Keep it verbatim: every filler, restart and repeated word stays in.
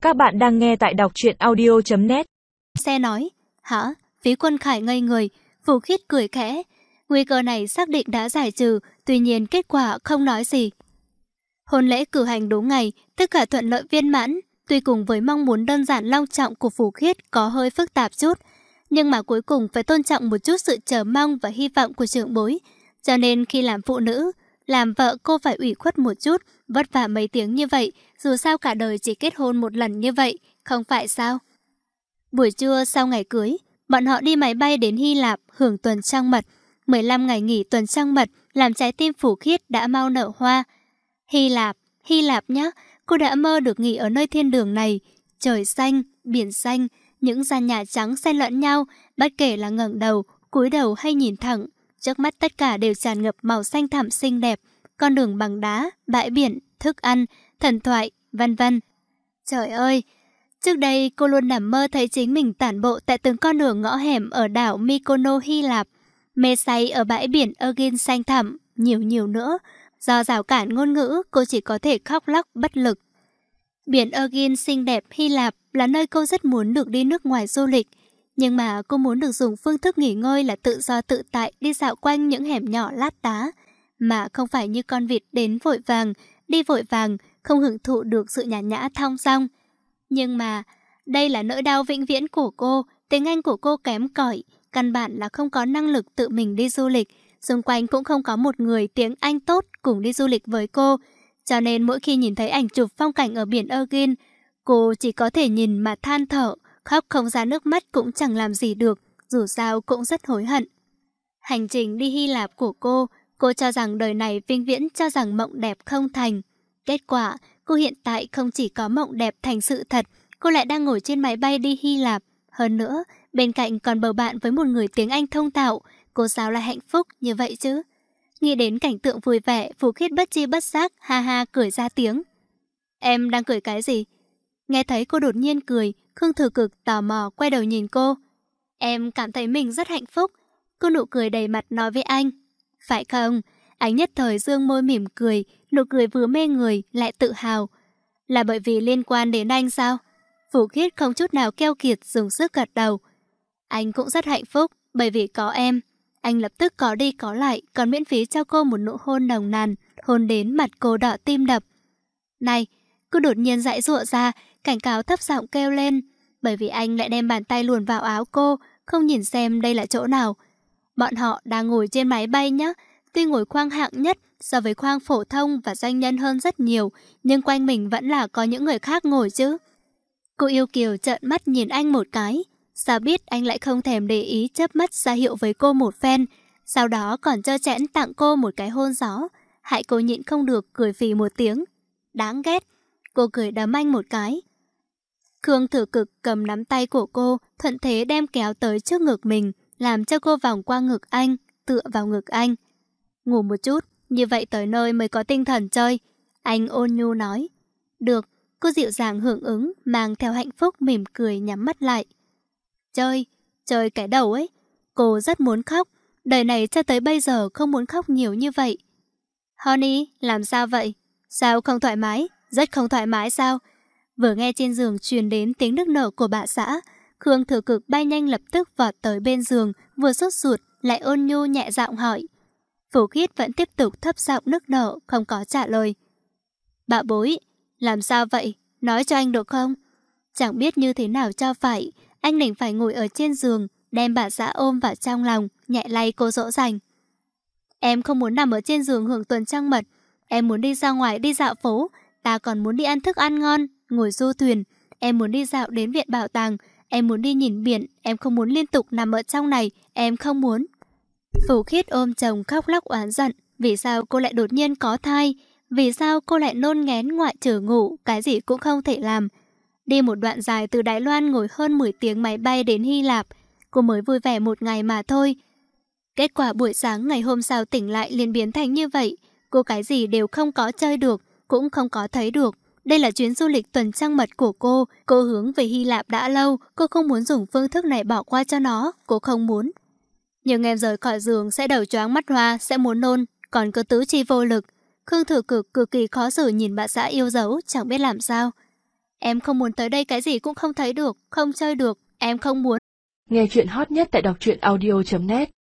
Các bạn đang nghe tại đọc truyện audio chấm net. Xe nói, hả? Phí Quân Khải ngây người, Phù Khiết cười khẽ. Nguy cơ này xác định đã giải trừ, tuy nhiên kết quả không nói gì. Hôn lễ cử hành đúng ngày, tất cả thuận lợi viên mãn. Tuy cùng với mong muốn đơn giản long trọng của Phù Khiết có hơi phức tạp chút, nhưng mà cuối cùng phải tôn trọng một chút sự chờ mong và hy vọng của trưởng bối. Cho nên khi làm phụ nữ, làm vợ cô phải ủy khuất một chút, vất vả mấy tiếng như vậy, dù sao cả đời chỉ kết hôn một lần như vậy, không phải sao? Buổi trưa sau ngày cưới, bọn họ đi máy bay đến Hy Lạp hưởng tuần trăng mật. mười lăm ngày nghỉ tuần trăng mật làm trái tim Phù Khiết đã mau nở hoa. Hy Lạp, Hy Lạp nhá, cô đã mơ được nghỉ ở nơi thiên đường này. Trời xanh, biển xanh, những gian nhà trắng xen lẫn nhau, bất kể là ngẩng đầu, cúi đầu hay nhìn thẳng. Trước mắt tất cả đều tràn ngập màu xanh thẳm xinh đẹp, con đường bằng đá, bãi biển, thức ăn, thần thoại, vân vân. Trời ơi, trước đây cô luôn nằm mơ thấy chính mình tản bộ tại từng con đường ngõ hẻm ở đảo Mykonos, Hy Lạp, mê say ở bãi biển Aegean xanh thẳm, nhiều nhiều nữa. Do rào cản ngôn ngữ, cô chỉ có thể khóc lóc bất lực. Biển Aegean xinh đẹp Hy Lạp là nơi cô rất muốn được đi nước ngoài du lịch. Nhưng mà cô muốn được dùng phương thức nghỉ ngơi là tự do tự tại đi dạo quanh những hẻm nhỏ lát đá, mà không phải như con vịt đến vội vàng, đi vội vàng, không hưởng thụ được sự nhàn nhã thong dong. Nhưng mà đây là nỗi đau vĩnh viễn của cô, tiếng Anh của cô kém cỏi, căn bản là không có năng lực tự mình đi du lịch, xung quanh cũng không có một người tiếng Anh tốt cùng đi du lịch với cô, cho nên mỗi khi nhìn thấy ảnh chụp phong cảnh ở biển Aegean, cô chỉ có thể nhìn mà than thở, khóc không ra nước mắt cũng chẳng làm gì được, dù sao cũng rất hối hận. Hành trình đi Hy Lạp của cô, cô cho rằng đời này vĩnh viễn cho rằng mộng đẹp không thành. Kết quả, cô hiện tại không chỉ có mộng đẹp thành sự thật, cô lại đang ngồi trên máy bay đi Hy Lạp. Hơn nữa, bên cạnh còn bầu bạn với một người tiếng Anh thông thạo, cô sao lại hạnh phúc như vậy chứ? Nghĩ đến cảnh tượng vui vẻ, Phù Khiết bất chi bất giác, ha ha cười ra tiếng. Em đang cười cái gì? Nghe thấy cô đột nhiên cười, Khương Thừa Cực tò mò quay đầu nhìn cô. Em cảm thấy mình rất hạnh phúc. Cô nụ cười đầy mặt nói với anh. Phải không? Anh nhất thời dương môi mỉm cười, nụ cười vừa mê người lại tự hào. Là bởi vì liên quan đến anh sao? Phù Khiết không chút nào keo kiệt dùng sức gật đầu. Anh cũng rất hạnh phúc bởi vì có em. Anh lập tức có đi có lại, còn miễn phí cho cô một nụ hôn nồng nàn, hôn đến mặt cô đỏ tim đập. Này, cô đột nhiên giãy giụa ra, cảnh cáo thấp giọng kêu lên, bởi vì anh lại đem bàn tay luồn vào áo cô, không nhìn xem đây là chỗ nào. Bọn họ đang ngồi trên máy bay nhé, tuy ngồi khoang hạng nhất so với khoang phổ thông và doanh nhân hơn rất nhiều, nhưng quanh mình vẫn là có những người khác ngồi chứ. Cô yêu kiều trợn mắt nhìn anh một cái, sao biết anh lại không thèm để ý chớp mắt ra hiệu với cô một phen, sau đó còn trơ trẽn tặng cô một cái hôn gió, hại cô nhịn không được cười phì một tiếng. Đáng ghét. Cô cười đấm anh một cái. Khương Thừa Cực cầm nắm tay của cô, thuận thế đem kéo tới trước ngực mình, làm cho cô vòng qua ngực anh, tựa vào ngực anh. Ngủ một chút, như vậy tới nơi mới có tinh thần chơi. Anh ôn nhu nói. Được, cô dịu dàng hưởng ứng, mang theo hạnh phúc mỉm cười nhắm mắt lại. Chơi, chơi cái đầu ấy. Cô rất muốn khóc, đời này cho tới bây giờ không muốn khóc nhiều như vậy. Honey, làm sao vậy? Sao không thoải mái? Rất không thoải mái sao? Vừa nghe trên giường truyền đến tiếng nức nở của bà xã, Khương Thừa Cực bay nhanh lập tức vọt tới bên giường, vừa sốt ruột lại ôn nhu nhẹ giọng hỏi. Phù Khiết vẫn tiếp tục thấp giọng nức nở, không có trả lời. Bà bối, làm sao vậy? Nói cho anh được không? Chẳng biết như thế nào cho phải, anh đành phải ngồi ở trên giường, đem bà xã ôm vào trong lòng, nhẹ lay cô dỗ dành. Em không muốn nằm ở trên giường hưởng tuần trăng mật, em muốn đi ra ngoài đi dạo phố, ta còn muốn đi ăn thức ăn ngon, ngồi du thuyền, em muốn đi dạo đến viện bảo tàng, em muốn đi nhìn biển, em không muốn liên tục nằm ở trong này, em không muốn. Phù Khiết ôm chồng khóc lóc oán giận, vì sao cô lại đột nhiên có thai, vì sao cô lại nôn nghén ngoại trừ ngủ, cái gì cũng không thể làm. Đi một đoạn dài từ Đài Loan ngồi hơn mười tiếng máy bay đến Hy Lạp, cô mới vui vẻ một ngày mà thôi. Kết quả buổi sáng ngày hôm sau tỉnh lại liền biến thành như vậy, cô cái gì đều không có chơi được, cũng không có thấy được. Đây là chuyến du lịch tuần trăng mật của cô, cô hướng về Hy Lạp đã lâu, cô không muốn dùng phương thức này bỏ qua cho nó, cô không muốn. Nhưng em rời khỏi giường sẽ đầu choáng mắt hoa, sẽ muốn nôn, còn cứ tứ chi vô lực. Khương Thừa Cực cực kỳ khó xử nhìn bà xã yêu dấu, chẳng biết làm sao. Em không muốn tới đây cái gì cũng không thấy được, không chơi được, em không muốn. Nghe chuyện hot nhất tại đọc truyện audio chấm net.